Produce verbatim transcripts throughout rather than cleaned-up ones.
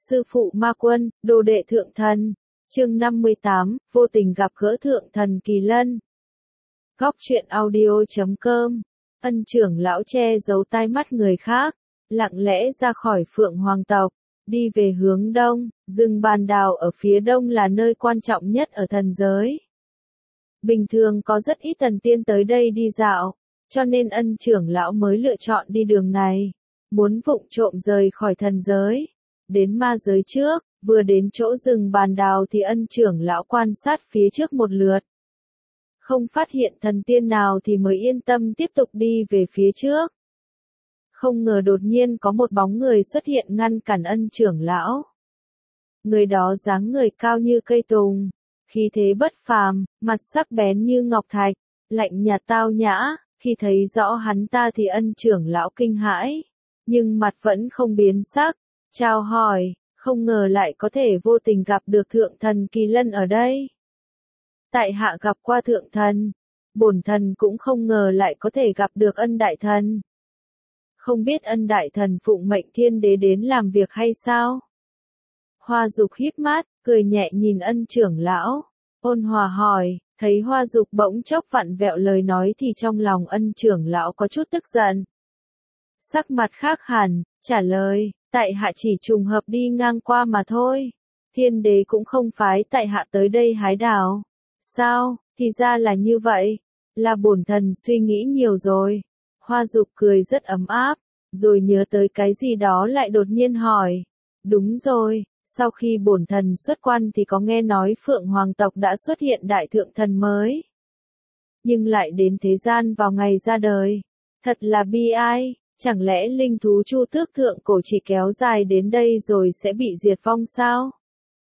Sư phụ ma quân, đồ đệ thượng thần. Chương năm mươi tám, vô tình gặp gỡ thượng thần Kỳ Lân. Góc truyện audio chấm com. Ân trưởng lão che giấu tai mắt người khác, lặng lẽ ra khỏi Phượng Hoàng tộc, đi về hướng đông. Rừng bàn đào ở phía đông là nơi quan trọng nhất ở thần giới. Bình thường có rất ít thần tiên tới đây đi dạo, cho nên ân trưởng lão mới lựa chọn đi đường này, muốn vụng trộm rời khỏi thần giới, đến ma giới trước. Vừa đến chỗ rừng bàn đào thì ân trưởng lão quan sát phía trước một lượt. Không phát hiện thần tiên nào thì mới yên tâm tiếp tục đi về phía trước. Không ngờ đột nhiên có một bóng người xuất hiện ngăn cản ân trưởng lão. Người đó dáng người cao như cây tùng, khí thế bất phàm, mặt sắc bén như ngọc thạch, lạnh nhạt tao nhã. Khi thấy rõ hắn ta thì ân trưởng lão kinh hãi, nhưng mặt vẫn không biến sắc, chào hỏi. Không ngờ lại có thể vô tình gặp được thượng thần Kỳ Lân ở đây. Tại hạ gặp qua thượng thần, bổn thần cũng không ngờ lại có thể gặp được ân đại thần. Không biết ân đại thần phụng mệnh thiên đế đến làm việc hay sao? Hoa Dục híp mắt, cười nhẹ nhìn ân trưởng lão, ôn hòa hỏi. Thấy Hoa Dục bỗng chốc vặn vẹo lời nói thì trong lòng ân trưởng lão có chút tức giận. Sắc mặt khác hẳn, trả lời. Tại hạ chỉ trùng hợp đi ngang qua mà thôi. Thiên đế cũng không phái tại hạ tới đây hái đào. Sao, thì ra là như vậy. Là bổn thần suy nghĩ nhiều rồi. Hoa Dục cười rất ấm áp, rồi nhớ tới cái gì đó lại đột nhiên hỏi. Đúng rồi, sau khi bổn thần xuất quan thì có nghe nói Phượng Hoàng tộc đã xuất hiện đại thượng thần mới. Nhưng lại đến thế gian vào ngày ra đời. Thật là bi ai. Chẳng lẽ linh thú Chu Tước thượng cổ chỉ kéo dài đến đây rồi sẽ bị diệt vong sao?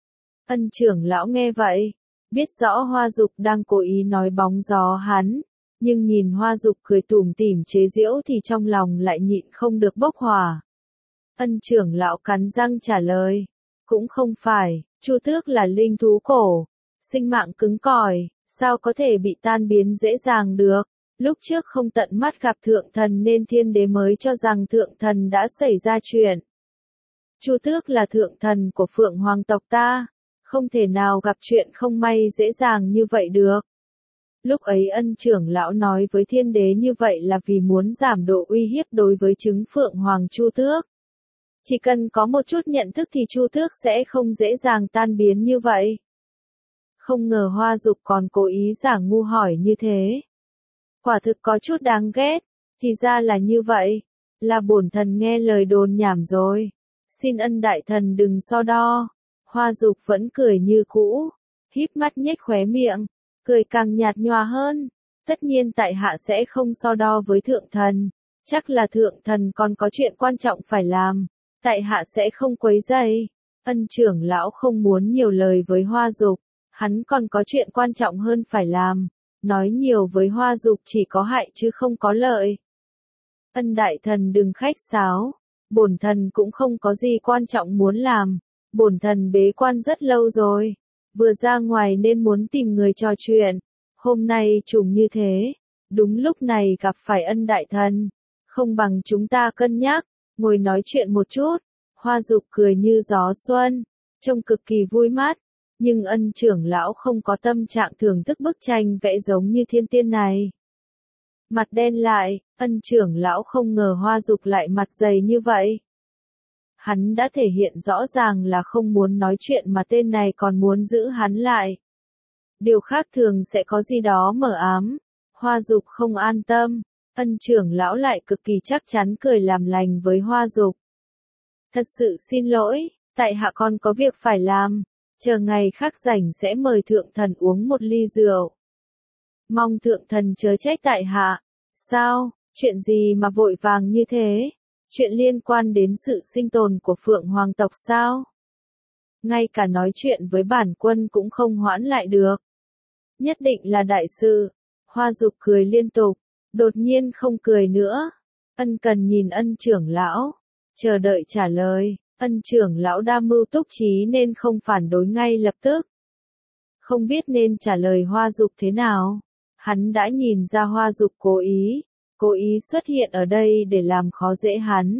Ân trưởng lão nghe vậy, biết rõ Hoa Dục đang cố ý nói bóng gió hắn, nhưng nhìn Hoa Dục cười tủm tỉm chế giễu thì trong lòng lại nhịn không được bốc hỏa. Ân trưởng lão cắn răng trả lời, cũng không phải, Chu Tước là linh thú cổ, sinh mạng cứng cỏi, sao có thể bị tan biến dễ dàng được? Lúc trước không tận mắt gặp thượng thần nên thiên đế mới cho rằng thượng thần đã xảy ra chuyện. Chu Tước là thượng thần của Phượng Hoàng tộc ta, không thể nào gặp chuyện không may dễ dàng như vậy được. Lúc ấy ân trưởng lão nói với thiên đế như vậy là vì muốn giảm độ uy hiếp đối với trứng Phượng Hoàng Chu Tước. Chỉ cần có một chút nhận thức thì Chu Tước sẽ không dễ dàng tan biến như vậy. Không ngờ Hoa Dục còn cố ý giả ngu hỏi như thế. Quả thực có chút đáng ghét, thì ra là như vậy, là bổn thần nghe lời đồn nhảm rồi, xin ân đại thần đừng so đo. Hoa Dục vẫn cười như cũ, híp mắt nhếch khóe miệng, cười càng nhạt nhòa hơn, tất nhiên tại hạ sẽ không so đo với thượng thần, chắc là thượng thần còn có chuyện quan trọng phải làm, tại hạ sẽ không quấy rầy. Ân trưởng lão không muốn nhiều lời với Hoa Dục, hắn còn có chuyện quan trọng hơn phải làm. Nói nhiều với Hoa Dục chỉ có hại chứ không có lợi. Ân đại thần đừng khách sáo, bổn thần cũng không có gì quan trọng muốn làm, bổn thần bế quan rất lâu rồi, vừa ra ngoài nên muốn tìm người trò chuyện, hôm nay trùng như thế, đúng lúc này gặp phải ân đại thần, không bằng chúng ta cân nhắc, ngồi nói chuyện một chút. Hoa Dục cười như gió xuân, trông cực kỳ vui mắt. Nhưng ân trưởng lão không có tâm trạng thưởng thức bức tranh vẽ giống như thiên tiên này. Mặt đen lại, ân trưởng lão không ngờ Hoa Dục lại mặt dày như vậy. Hắn đã thể hiện rõ ràng là không muốn nói chuyện mà tên này còn muốn giữ hắn lại. Điều khác thường sẽ có gì đó mờ ám. Hoa Dục không an tâm, ân trưởng lão lại cực kỳ chắc chắn cười làm lành với Hoa Dục. Thật sự xin lỗi, tại hạ còn có việc phải làm. Chờ ngày khác rảnh sẽ mời thượng thần uống một ly rượu. Mong thượng thần chớ trách tại hạ. Sao, chuyện gì mà vội vàng như thế? Chuyện liên quan đến sự sinh tồn của Phượng Hoàng tộc sao? Ngay cả nói chuyện với bản quân cũng không hoãn lại được. Nhất định là đại sự. Hoa Dục cười liên tục, đột nhiên không cười nữa. Ân cần nhìn ân trưởng lão, chờ đợi trả lời. Ân trưởng lão đa mưu túc trí nên không phản đối ngay lập tức. Không biết nên trả lời Hoa Dục thế nào. Hắn đã nhìn ra Hoa Dục cố ý, cố ý xuất hiện ở đây để làm khó dễ hắn.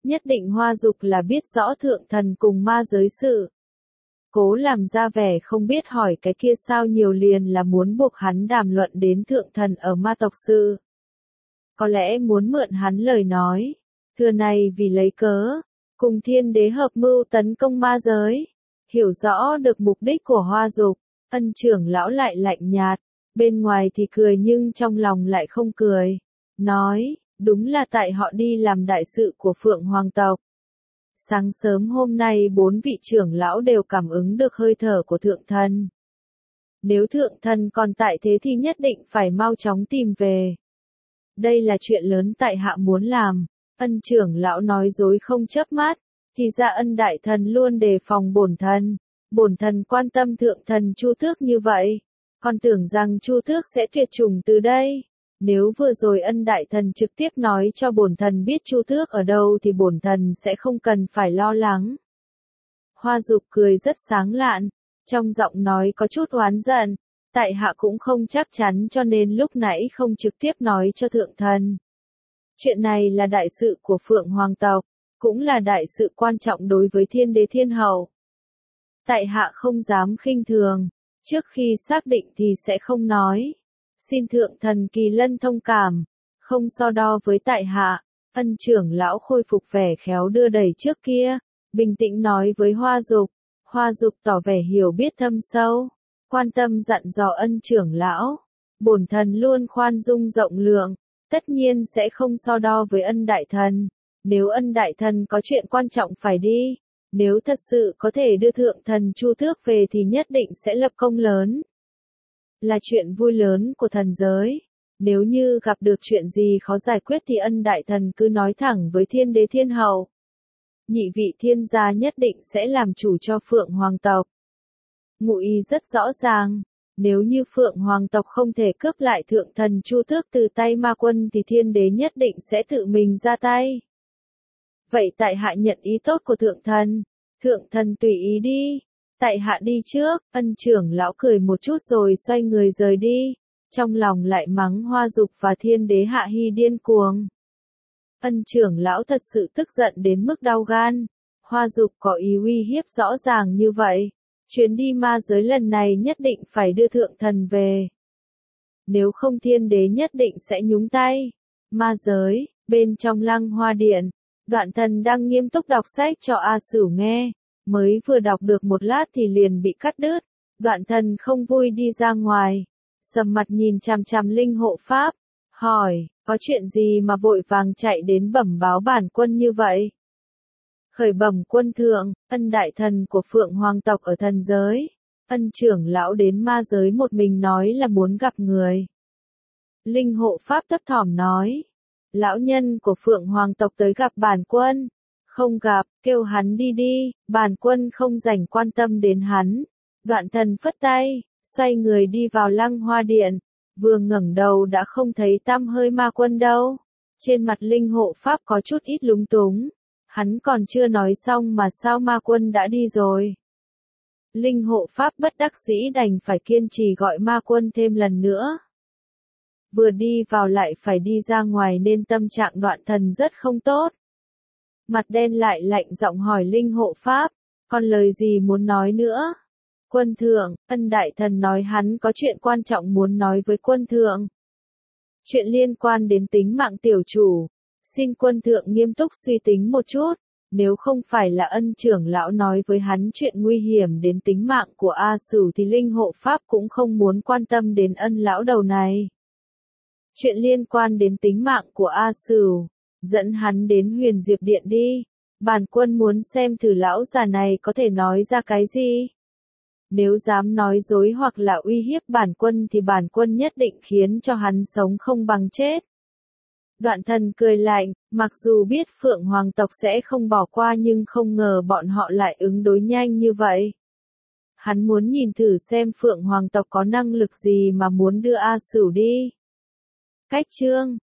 Nhất định Hoa Dục là biết rõ thượng thần cùng ma giới sự. Cố làm ra vẻ không biết hỏi cái kia sao nhiều liền là muốn buộc hắn đàm luận đến thượng thần ở ma tộc sự. Có lẽ muốn mượn hắn lời nói, thừa này vì lấy cớ, cùng thiên đế hợp mưu tấn công ma giới. Hiểu rõ được mục đích của Hoa Dục, Ân trưởng lão lại lạnh nhạt, bên ngoài thì cười nhưng trong lòng lại không cười. Nói, đúng là tại họ đi làm đại sự của Phượng Hoàng tộc. Sáng sớm hôm nay bốn vị trưởng lão đều cảm ứng được hơi thở của thượng thần. Nếu thượng thần còn tại thế thì nhất định phải mau chóng tìm về. Đây là chuyện lớn tại hạ muốn làm. Ân trưởng lão nói dối không chớp mắt, thì ra Ân đại thần luôn đề phòng bổn thần. Bổn thần quan tâm thượng thần Chu Tước như vậy, còn tưởng rằng Chu Tước sẽ tuyệt chủng từ đây. Nếu vừa rồi Ân đại thần trực tiếp nói cho bổn thần biết Chu Tước ở đâu thì bổn thần sẽ không cần phải lo lắng. Hoa Dục cười rất sáng lạn, trong giọng nói có chút oán giận, tại hạ cũng không chắc chắn cho nên lúc nãy không trực tiếp nói cho thượng thần. Chuyện này là đại sự của Phượng Hoàng tộc, cũng là đại sự quan trọng đối với thiên đế thiên hậu. Tại hạ không dám khinh thường, trước khi xác định thì sẽ không nói. Xin thượng thần Kỳ Lân thông cảm, không so đo với tại hạ. Ân trưởng lão khôi phục vẻ khéo đưa đẩy trước kia, bình tĩnh nói với Hoa Dục. Hoa Dục tỏ vẻ hiểu biết thâm sâu, quan tâm dặn dò ân trưởng lão. Bổn thần luôn khoan dung rộng lượng, tất nhiên sẽ không so đo với ân đại thần. Nếu ân đại thần có chuyện quan trọng phải đi, nếu thật sự có thể đưa thượng thần Chu Tước về thì nhất định sẽ lập công lớn. Là chuyện vui lớn của thần giới. Nếu như gặp được chuyện gì khó giải quyết thì ân đại thần cứ nói thẳng với thiên đế thiên hậu. Nhị vị thiên gia nhất định sẽ làm chủ cho Phượng Hoàng tộc. Ngụ ý rất rõ ràng, nếu như Phượng Hoàng tộc không thể cướp lại thượng thần Chu Tước từ tay ma quân thì thiên đế nhất định sẽ tự mình ra tay. Vậy tại hạ nhận ý tốt của thượng thần, thượng thần tùy ý đi, tại hạ đi trước. Ân trưởng lão cười một chút rồi xoay người rời đi, trong lòng lại mắng Hoa Dục và thiên đế Hạ Hy điên cuồng. Ân trưởng lão thật sự tức giận đến mức đau gan, Hoa Dục có ý uy hiếp rõ ràng như vậy, chuyến đi ma giới lần này nhất định phải đưa thượng thần về. Nếu không thiên đế nhất định sẽ nhúng tay. Ma giới, bên trong Lăng Hoa Điện, Đoạn Thần đang nghiêm túc đọc sách cho A Sửu nghe, mới vừa đọc được một lát thì liền bị cắt đứt. Đoạn Thần không vui đi ra ngoài, sầm mặt nhìn chằm chằm linh hộ pháp, hỏi, có chuyện gì mà vội vàng chạy đến bẩm báo bản quân như vậy? Khởi bẩm quân thượng, Ân đại thần của Phượng Hoàng tộc ở thần giới, Ân trưởng lão đến ma giới một mình nói là muốn gặp người. Linh hộ pháp thấp thỏm nói, lão nhân của Phượng Hoàng tộc tới gặp bản quân, không gặp, kêu hắn đi đi, bản quân không rảnh quan tâm đến hắn. Đoạn Thần phất tay, xoay người đi vào Lăng Hoa Điện, vừa ngẩng đầu đã không thấy tăm hơi ma quân đâu. Trên mặt linh hộ pháp có chút ít lúng túng, hắn còn chưa nói xong mà sao ma quân đã đi rồi. Linh hộ pháp bất đắc dĩ đành phải kiên trì gọi ma quân thêm lần nữa. Vừa đi vào lại phải đi ra ngoài nên tâm trạng Đoạn Thần rất không tốt. Mặt đen lại lạnh giọng hỏi linh hộ pháp, còn lời gì muốn nói nữa? Quân thượng, Ân đại thần nói hắn có chuyện quan trọng muốn nói với quân thượng. Chuyện liên quan đến tính mạng tiểu chủ, xin quân thượng nghiêm túc suy tính một chút, nếu không phải là Ân trưởng lão nói với hắn chuyện nguy hiểm đến tính mạng của A Sửu thì linh hộ pháp cũng không muốn quan tâm đến Ân lão đầu này. Chuyện liên quan đến tính mạng của A Sửu, dẫn hắn đến Huyền Diệp Điện đi, bản quân muốn xem thử lão già này có thể nói ra cái gì. Nếu dám nói dối hoặc là uy hiếp bản quân thì bản quân nhất định khiến cho hắn sống không bằng chết. Đoạn Thần cười lạnh, mặc dù biết Phượng Hoàng tộc sẽ không bỏ qua nhưng không ngờ bọn họ lại ứng đối nhanh như vậy. Hắn muốn nhìn thử xem Phượng Hoàng tộc có năng lực gì mà muốn đưa A Sửu đi. Cách chương